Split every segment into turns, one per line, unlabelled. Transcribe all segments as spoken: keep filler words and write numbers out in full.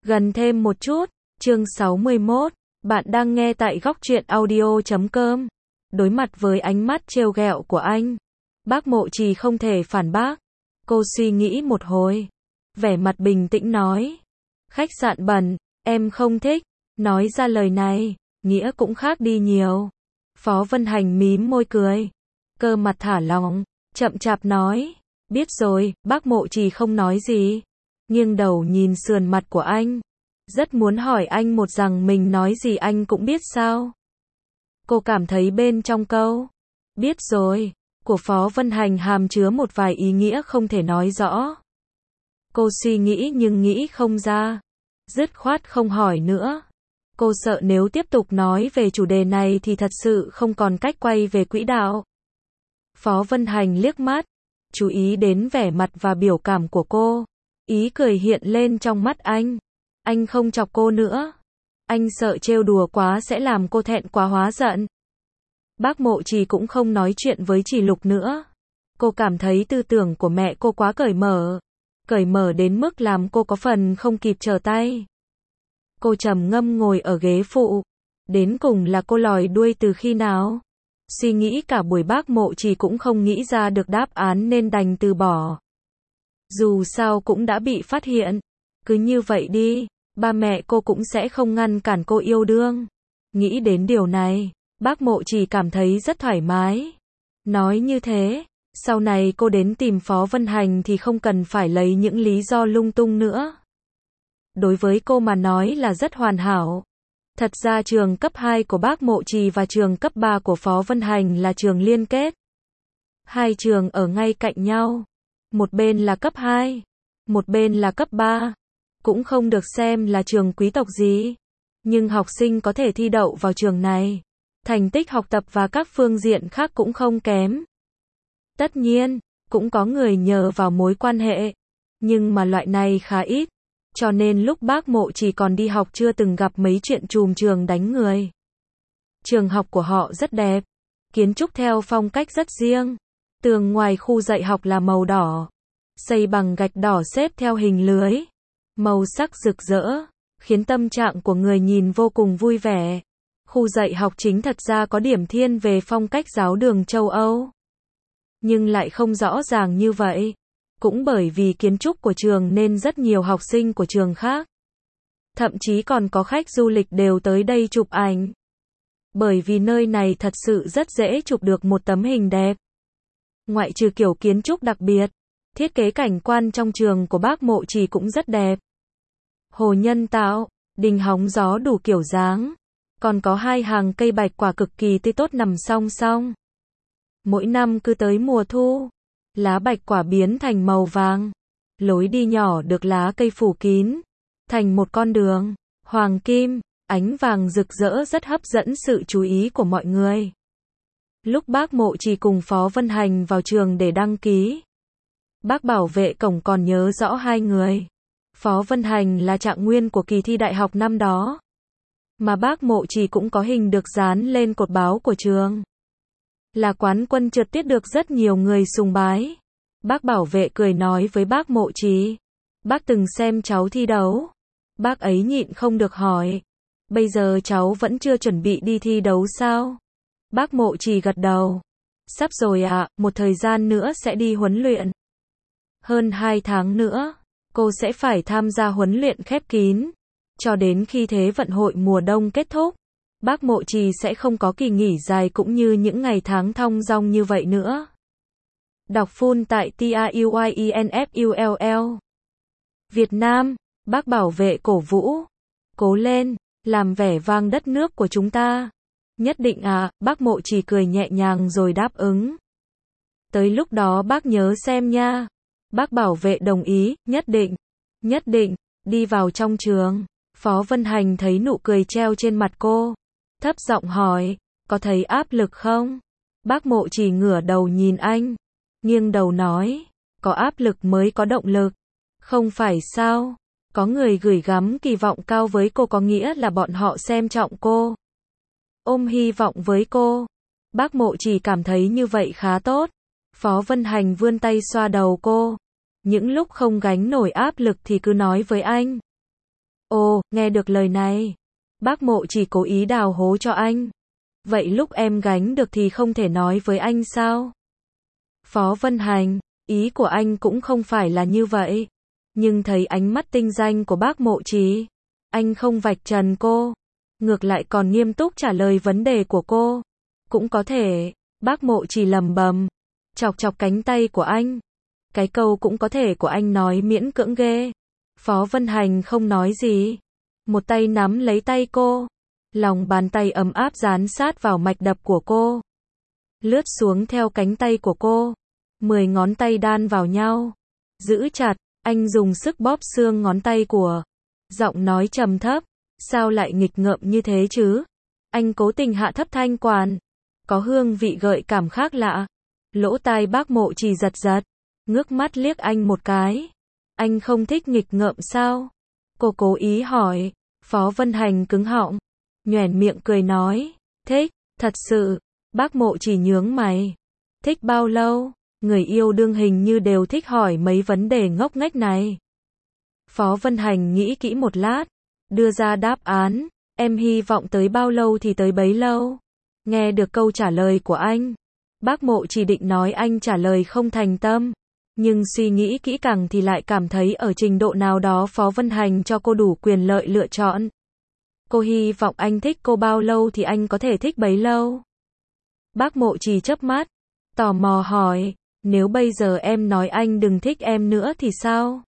Gần thêm một chút, chương sáu mươi mốt, bạn đang nghe tại góc truyện audio chấm com. Đối mặt với ánh mắt trêu ghẹo của anh, bác Mộ Trì không thể phản bác. Cô suy nghĩ một hồi, vẻ mặt bình tĩnh nói, khách sạn bẩn, em không thích. Nói ra lời này, nghĩa cũng khác đi nhiều. Phó Vân Hành mím môi cười, cơ mặt thả lỏng, chậm chạp nói, biết rồi. Bác Mộ Trì không nói gì, nghiêng đầu nhìn sườn mặt của anh, rất muốn hỏi anh một rằng mình nói gì anh cũng biết sao. Cô cảm thấy bên trong câu biết rồi của Phó Vân Hành hàm chứa một vài ý nghĩa không thể nói rõ. Cô suy nghĩ nhưng nghĩ không ra, dứt khoát không hỏi nữa. Cô sợ nếu tiếp tục nói về chủ đề này thì thật sự không còn cách quay về quỹ đạo. Phó Vân Hành liếc mắt, chú ý đến vẻ mặt và biểu cảm của cô. Ý cười hiện lên trong mắt anh. Anh không chọc cô nữa. Anh sợ trêu đùa quá sẽ làm cô thẹn quá hóa giận. Bác Mộ Trì cũng không nói chuyện với Trì Lục nữa. Cô cảm thấy tư tưởng của mẹ cô quá cởi mở. Cởi mở đến mức làm cô có phần không kịp trở tay. Cô trầm ngâm ngồi ở ghế phụ. Đến cùng là cô lòi đuôi từ khi nào? Suy nghĩ cả buổi bác Mộ Trì cũng không nghĩ ra được đáp án nên đành từ bỏ. Dù sao cũng đã bị phát hiện. Cứ như vậy đi, ba mẹ cô cũng sẽ không ngăn cản cô yêu đương. Nghĩ đến điều này, bác Mộ Trì cảm thấy rất thoải mái. Nói như thế, sau này cô đến tìm Phó Vân Hành thì không cần phải lấy những lý do lung tung nữa. Đối với cô mà nói là rất hoàn hảo. Thật ra trường cấp hai của bác Mộ Trì và trường cấp ba của Phó Vân Hành là trường liên kết. Hai trường ở ngay cạnh nhau. Một bên là cấp hai, một bên là cấp ba. Cũng không được xem là trường quý tộc gì. Nhưng học sinh có thể thi đậu vào trường này. Thành tích học tập và các phương diện khác cũng không kém. Tất nhiên, cũng có người nhờ vào mối quan hệ. Nhưng mà loại này khá ít. Cho nên lúc bác Mộ Trì còn đi học chưa từng gặp mấy chuyện trùm trường đánh người. Trường học của họ rất đẹp. Kiến trúc theo phong cách rất riêng. Tường ngoài khu dạy học là màu đỏ. Xây bằng gạch đỏ xếp theo hình lưới. Màu sắc rực rỡ, khiến tâm trạng của người nhìn vô cùng vui vẻ. Khu dạy học chính thật ra có điểm thiên về phong cách giáo đường châu Âu. Nhưng lại không rõ ràng như vậy. Cũng bởi vì kiến trúc của trường nên rất nhiều học sinh của trường khác. Thậm chí còn có khách du lịch đều tới đây chụp ảnh. Bởi vì nơi này thật sự rất dễ chụp được một tấm hình đẹp. Ngoại trừ kiểu kiến trúc đặc biệt, thiết kế cảnh quan trong trường của bác Mộ Trì cũng rất đẹp. Hồ nhân tạo, đình hóng gió đủ kiểu dáng. Còn có hai hàng cây bạch quả cực kỳ tươi tốt nằm song song. Mỗi năm cứ tới mùa thu, lá bạch quả biến thành màu vàng. Lối đi nhỏ được lá cây phủ kín, thành một con đường, hoàng kim, ánh vàng rực rỡ rất hấp dẫn sự chú ý của mọi người. Lúc bác Mộ Trì cùng Phó Vân Hành vào trường để đăng ký, bác bảo vệ cổng còn nhớ rõ hai người. Phó Vân Hành là trạng nguyên của kỳ thi đại học năm đó. Mà bác Mộ Trì cũng có hình được dán lên cột báo của trường. Là quán quân trượt tuyết được rất nhiều người sùng bái. Bác bảo vệ cười nói với bác Mộ Trì, bác từng xem cháu thi đấu. Bác ấy nhịn không được hỏi, bây giờ cháu vẫn chưa chuẩn bị đi thi đấu sao? Bác Mộ Trì gật đầu, sắp rồi ạ, một thời gian nữa sẽ đi huấn luyện. Hơn hai tháng nữa, cô sẽ phải tham gia huấn luyện khép kín. Cho đến khi Thế vận hội mùa đông kết thúc, bác Mộ Trì sẽ không có kỳ nghỉ dài cũng như những ngày tháng thong dong như vậy nữa. Đọc full tại TRUYINFULL. Việt Nam, bác bảo vệ cổ vũ. Cố lên, làm vẻ vang đất nước của chúng ta. Nhất định à, bác Mộ Trì cười nhẹ nhàng rồi đáp ứng. Tới lúc đó bác nhớ xem nha. Bác bảo vệ đồng ý, nhất định, nhất định. Đi vào trong trường, Phó Vân Hành thấy nụ cười treo trên mặt cô. Thấp giọng hỏi, có thấy áp lực không? Bác Mộ Trì ngửa đầu nhìn anh, nghiêng đầu nói, có áp lực mới có động lực. Không phải sao? Có người gửi gắm kỳ vọng cao với cô có nghĩa là bọn họ xem trọng cô. Ôm hy vọng với cô. Bác Mộ Trì cảm thấy như vậy khá tốt. Phó Vân Hành vươn tay xoa đầu cô. Những lúc không gánh nổi áp lực thì cứ nói với anh. Ồ, nghe được lời này. Bác Mộ chỉ cố ý đào hố cho anh. Vậy lúc em gánh được thì không thể nói với anh sao? Phó Vân Hành, ý của anh cũng không phải là như vậy. Nhưng thấy ánh mắt tinh danh của bác Mộ Trì, anh không vạch trần cô, ngược lại còn nghiêm túc trả lời vấn đề của cô. Cũng có thể, bác Mộ Trì lầm bầm, chọc chọc cánh tay của anh. Cái câu cũng có thể của anh nói miễn cưỡng ghê. Phó Vân Hành không nói gì, một tay nắm lấy tay cô, lòng bàn tay ấm áp dán sát vào mạch đập của cô, lướt xuống theo cánh tay của cô, mười ngón tay đan vào nhau, giữ chặt. Anh dùng sức bóp xương ngón tay của, giọng nói trầm thấp, sao lại nghịch ngợm như thế chứ? Anh cố tình hạ thấp thanh quản, có hương vị gợi cảm khác lạ. Lỗ tai bác Mộ Trì giật giật, ngước mắt liếc anh một cái. Anh không thích nghịch ngợm sao? Cô cố ý hỏi. Phó Vân Hành cứng họng, nhoẻn miệng cười nói, thích, thật sự. Bác Mộ Trì nhướng mày, thích bao lâu? Người yêu đương hình như đều thích hỏi mấy vấn đề ngốc nghếch này. Phó Vân Hành nghĩ kỹ một lát, đưa ra đáp án, em hy vọng tới bao lâu thì tới bấy lâu. Nghe được câu trả lời của anh, bác Mộ chỉ định nói anh trả lời không thành tâm, nhưng suy nghĩ kỹ càng thì lại cảm thấy ở trình độ nào đó Phó Vân Hành cho cô đủ quyền lợi lựa chọn. Cô hy vọng anh thích cô bao lâu thì anh có thể thích bấy lâu. Bác Mộ Trì chớp mắt, tò mò hỏi, nếu bây giờ em nói anh đừng thích em nữa thì sao?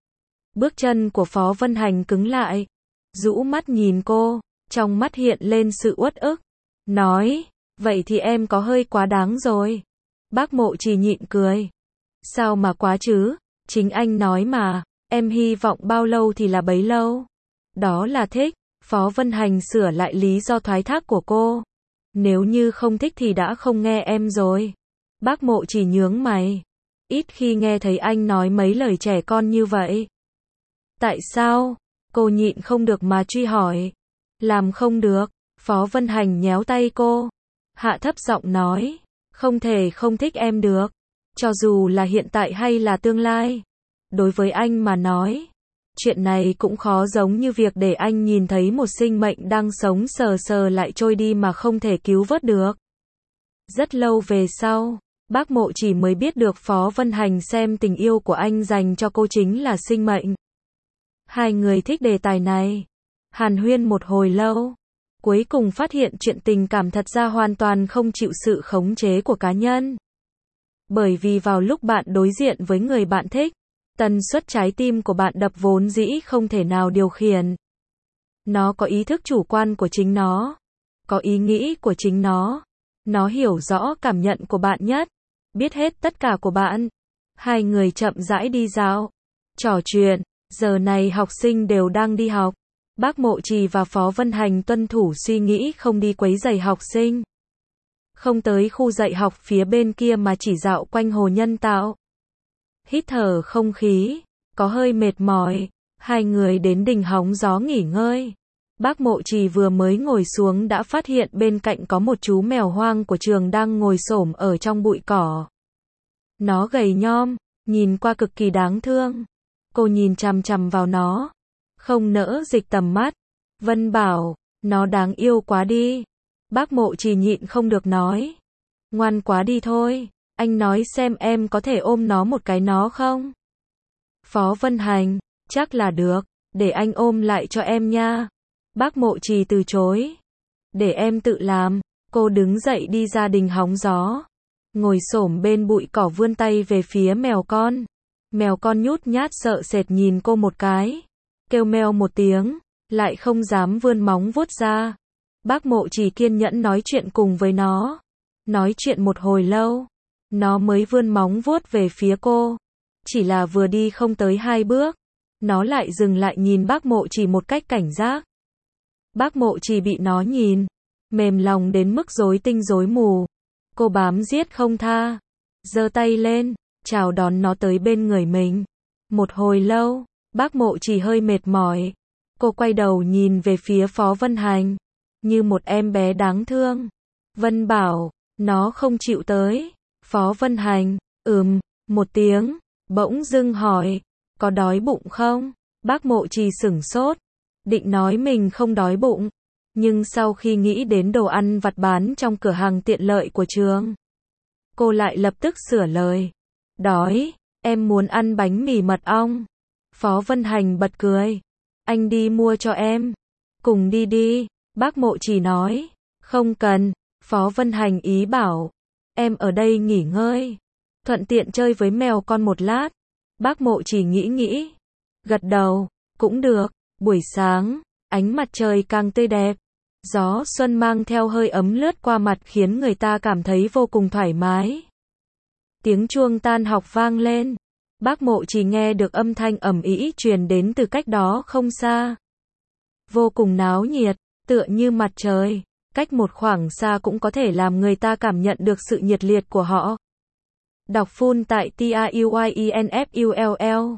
Bước chân của Phó Vân Hành cứng lại, rũ mắt nhìn cô, trong mắt hiện lên sự uất ức, nói, vậy thì em có hơi quá đáng rồi. Bác Mộ Trì nhịn cười, sao mà quá chứ, chính anh nói mà, em hy vọng bao lâu thì là bấy lâu. Đó là thích. Phó Vân Hành sửa lại lý do thoái thác của cô, nếu như không thích thì đã không nghe em rồi. Bác Mộ chỉ nhướng mày, ít khi nghe thấy anh nói mấy lời trẻ con như vậy. Tại sao? Cô nhịn không được mà truy hỏi. Làm không được. Phó Vân Hành nhéo tay cô, hạ thấp giọng nói, không thể không thích em được, cho dù là hiện tại hay là tương lai. Đối với anh mà nói, chuyện này cũng khó, giống như việc để anh nhìn thấy một sinh mệnh đang sống sờ sờ lại trôi đi mà không thể cứu vớt được. Rất lâu về sau, bác Mộ chỉ mới biết được Phó Vân Hành xem tình yêu của anh dành cho cô chính là sinh mệnh. Hai người thích đề tài này, hàn huyên một hồi lâu, cuối cùng phát hiện chuyện tình cảm thật ra hoàn toàn không chịu sự khống chế của cá nhân. Bởi vì vào lúc bạn đối diện với người bạn thích, tần suất trái tim của bạn đập vốn dĩ không thể nào điều khiển. Nó có ý thức chủ quan của chính nó, có ý nghĩ của chính nó. Nó hiểu rõ cảm nhận của bạn nhất, biết hết tất cả của bạn. Hai người chậm rãi đi dạo, trò chuyện, giờ này học sinh đều đang đi học. Bác Mộ Trì và Phó Vân Hành tuân thủ suy nghĩ không đi quấy rầy học sinh. Không tới khu dạy học phía bên kia mà chỉ dạo quanh hồ nhân tạo. Hít thở không khí, có hơi mệt mỏi, hai người đến đình hóng gió nghỉ ngơi. Bác Mộ Trì vừa mới ngồi xuống đã phát hiện bên cạnh có một chú mèo hoang của trường đang ngồi xổm ở trong bụi cỏ. Nó gầy nhom, nhìn qua cực kỳ đáng thương. Cô nhìn chằm chằm vào nó, không nỡ dịch tầm mắt. Vân bảo, nó đáng yêu quá đi. Bác Mộ Trì nhịn không được nói, ngoan quá đi thôi, anh nói xem em có thể ôm nó một cái nó không? Phó Vân Hành, chắc là được, để anh ôm lại cho em nha. Bác Mộ Trì từ chối, để em tự làm. Cô đứng dậy đi ra đình hóng gió, ngồi xổm bên bụi cỏ vươn tay về phía mèo con. Mèo con nhút nhát sợ sệt nhìn cô một cái, kêu meo một tiếng, lại không dám vươn móng vuốt ra. Bác Mộ Trì kiên nhẫn nói chuyện cùng với nó, nói chuyện một hồi lâu, nó mới vươn móng vuốt về phía cô. Chỉ là vừa đi không tới hai bước, nó lại dừng lại nhìn bác Mộ Trì một cách cảnh giác. Bác Mộ Trì bị nó nhìn, mềm lòng đến mức rối tinh rối mù. Cô bám giết không tha, giơ tay lên, chào đón nó tới bên người mình. Một hồi lâu, bác Mộ Trì hơi mệt mỏi. Cô quay đầu nhìn về phía Phó Vân Hành, như một em bé đáng thương. Vân bảo, nó không chịu tới. Phó Vân Hành, ừm, một tiếng, bỗng dưng hỏi, có đói bụng không? Bác Mộ Trì sửng sốt, định nói mình không đói bụng, nhưng sau khi nghĩ đến đồ ăn vặt bán trong cửa hàng tiện lợi của trường, cô lại lập tức sửa lời. Đói, em muốn ăn bánh mì mật ong. Phó Vân Hành bật cười. Anh đi mua cho em. Cùng đi đi, bác Mộ Trì nói. Không cần, Phó Vân Hành ý bảo. Em ở đây nghỉ ngơi, thuận tiện chơi với mèo con một lát. Bác Mộ Trì nghĩ nghĩ, gật đầu, cũng được. Buổi sáng, ánh mặt trời càng tươi đẹp. Gió xuân mang theo hơi ấm lướt qua mặt khiến người ta cảm thấy vô cùng thoải mái. Tiếng chuông tan học vang lên. Bác Mộ Trì nghe được âm thanh ầm ĩ truyền đến từ cách đó không xa. Vô cùng náo nhiệt, tựa như mặt trời, cách một khoảng xa cũng có thể làm người ta cảm nhận được sự nhiệt liệt của họ. Đọc full tại T R U Y E N F U L L.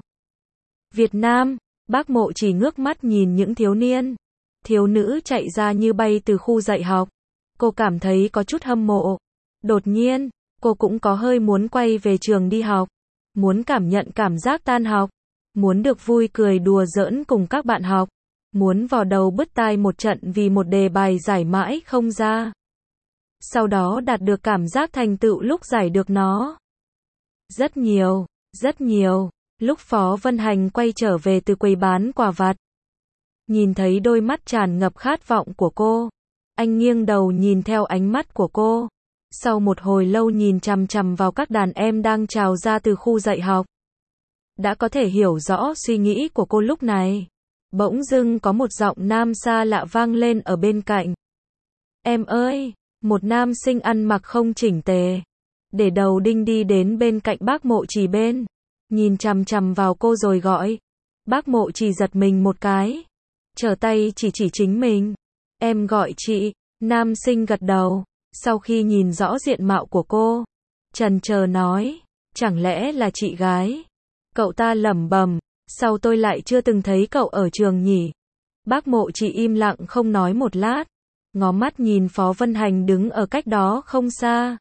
Việt Nam, bác Mộ Trì ngước mắt nhìn những thiếu niên, thiếu nữ chạy ra như bay từ khu dạy học. Cô cảm thấy có chút hâm mộ. Đột nhiên, cô cũng có hơi muốn quay về trường đi học. Muốn cảm nhận cảm giác tan học. Muốn được vui cười đùa giỡn cùng các bạn học. Muốn vào đầu bứt tai một trận vì một đề bài giải mãi không ra. Sau đó đạt được cảm giác thành tựu lúc giải được nó. Rất nhiều, rất nhiều. Lúc Phó Vân Hành quay trở về từ quầy bán quà vặt, nhìn thấy đôi mắt tràn ngập khát vọng của cô, anh nghiêng đầu nhìn theo ánh mắt của cô. Sau một hồi lâu nhìn chằm chằm vào các đàn em đang trào ra từ khu dạy học, đã có thể hiểu rõ suy nghĩ của cô lúc này. Bỗng dưng có một giọng nam xa lạ vang lên ở bên cạnh. Em ơi, một nam sinh ăn mặc không chỉnh tề, để đầu đinh đi đến bên cạnh bác Mộ Trì bên, nhìn chằm chằm vào cô rồi gọi. Bác Mộ Trì giật mình một cái, trở tay chỉ chỉ chính mình. Em gọi chị. Nam sinh gật đầu, sau khi nhìn rõ diện mạo của cô, chần chờ nói, chẳng lẽ là chị gái? Cậu ta lẩm bẩm, sao tôi lại chưa từng thấy cậu ở trường nhỉ? Bác Mộ Trì im lặng không nói một lát, ngó mắt nhìn Phó Vân Hành đứng ở cách đó không xa.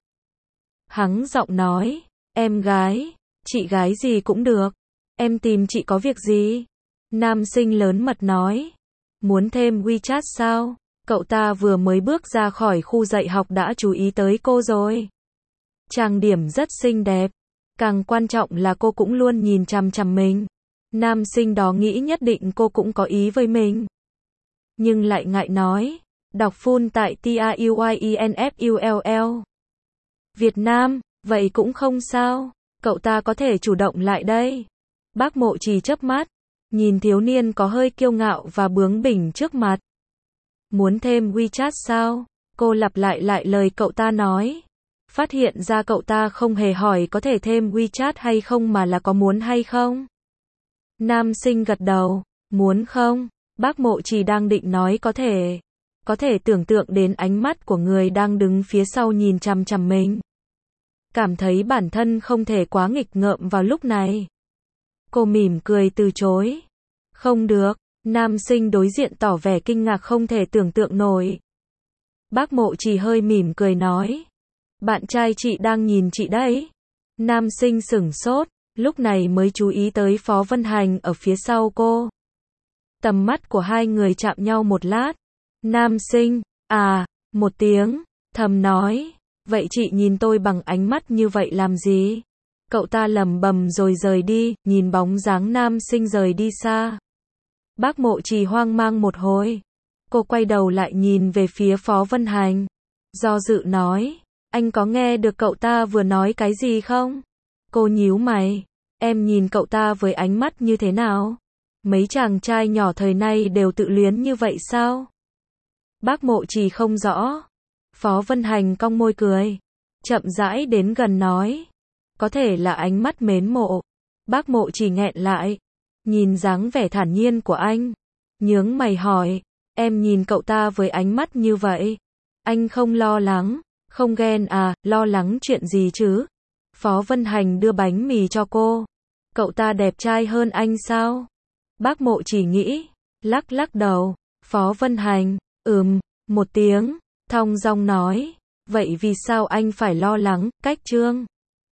Hắng giọng nói, em gái, chị gái gì cũng được, em tìm chị có việc gì? Nam sinh lớn mật nói, muốn thêm WeChat sao? Cậu ta vừa mới bước ra khỏi khu dạy học đã chú ý tới cô rồi. Trang điểm rất xinh đẹp, càng quan trọng là cô cũng luôn nhìn chằm chằm mình. Nam sinh đó nghĩ nhất định cô cũng có ý với mình, nhưng lại ngại nói. Đọc full tại T R U Y E N F U L L. Việt Nam, vậy cũng không sao, cậu ta có thể chủ động lại đây. Bác Mộ Trì chớp mắt, nhìn thiếu niên có hơi kiêu ngạo và bướng bỉnh trước mặt. Muốn thêm WeChat sao? Cô lặp lại lại lời cậu ta nói. Phát hiện ra cậu ta không hề hỏi có thể thêm WeChat hay không mà là có muốn hay không. Nam sinh gật đầu, muốn không? Bác Mộ Trì đang định nói có thể. Có thể tưởng tượng đến ánh mắt của người đang đứng phía sau nhìn chằm chằm mình. Cảm thấy bản thân không thể quá nghịch ngợm vào lúc này. Cô mỉm cười từ chối. Không được. Nam sinh đối diện tỏ vẻ kinh ngạc không thể tưởng tượng nổi. Bác Mộ Trì hơi mỉm cười nói. Bạn trai chị đang nhìn chị đấy. Nam sinh sửng sốt, lúc này mới chú ý tới Phó Vân Hành ở phía sau cô. Tầm mắt của hai người chạm nhau một lát. Nam sinh, à, một tiếng, thầm nói. Vậy chị nhìn tôi bằng ánh mắt như vậy làm gì? Cậu ta lẩm bẩm rồi rời đi, nhìn bóng dáng nam sinh rời đi xa. Bác Mộ Trì hoang mang một hồi. Cô quay đầu lại nhìn về phía Phó Vân Hành. Do dự nói, anh có nghe được cậu ta vừa nói cái gì không? Cô nhíu mày, em nhìn cậu ta với ánh mắt như thế nào? Mấy chàng trai nhỏ thời nay đều tự luyến như vậy sao? Bác Mộ Trì không rõ. Phó Vân Hành cong môi cười, chậm rãi đến gần nói, có thể là ánh mắt mến mộ. Bác Mộ Trì nghẹn lại, nhìn dáng vẻ thản nhiên của anh, nhướng mày hỏi, em nhìn cậu ta với ánh mắt như vậy, anh không lo lắng, không ghen à? Lo lắng chuyện gì chứ? Phó Vân Hành đưa bánh mì cho cô. Cậu ta đẹp trai hơn anh sao? Bác Mộ Trì nghĩ, lắc lắc đầu. Phó Vân Hành, ừm, một tiếng, thong dong nói, vậy vì sao anh phải lo lắng? Cách trương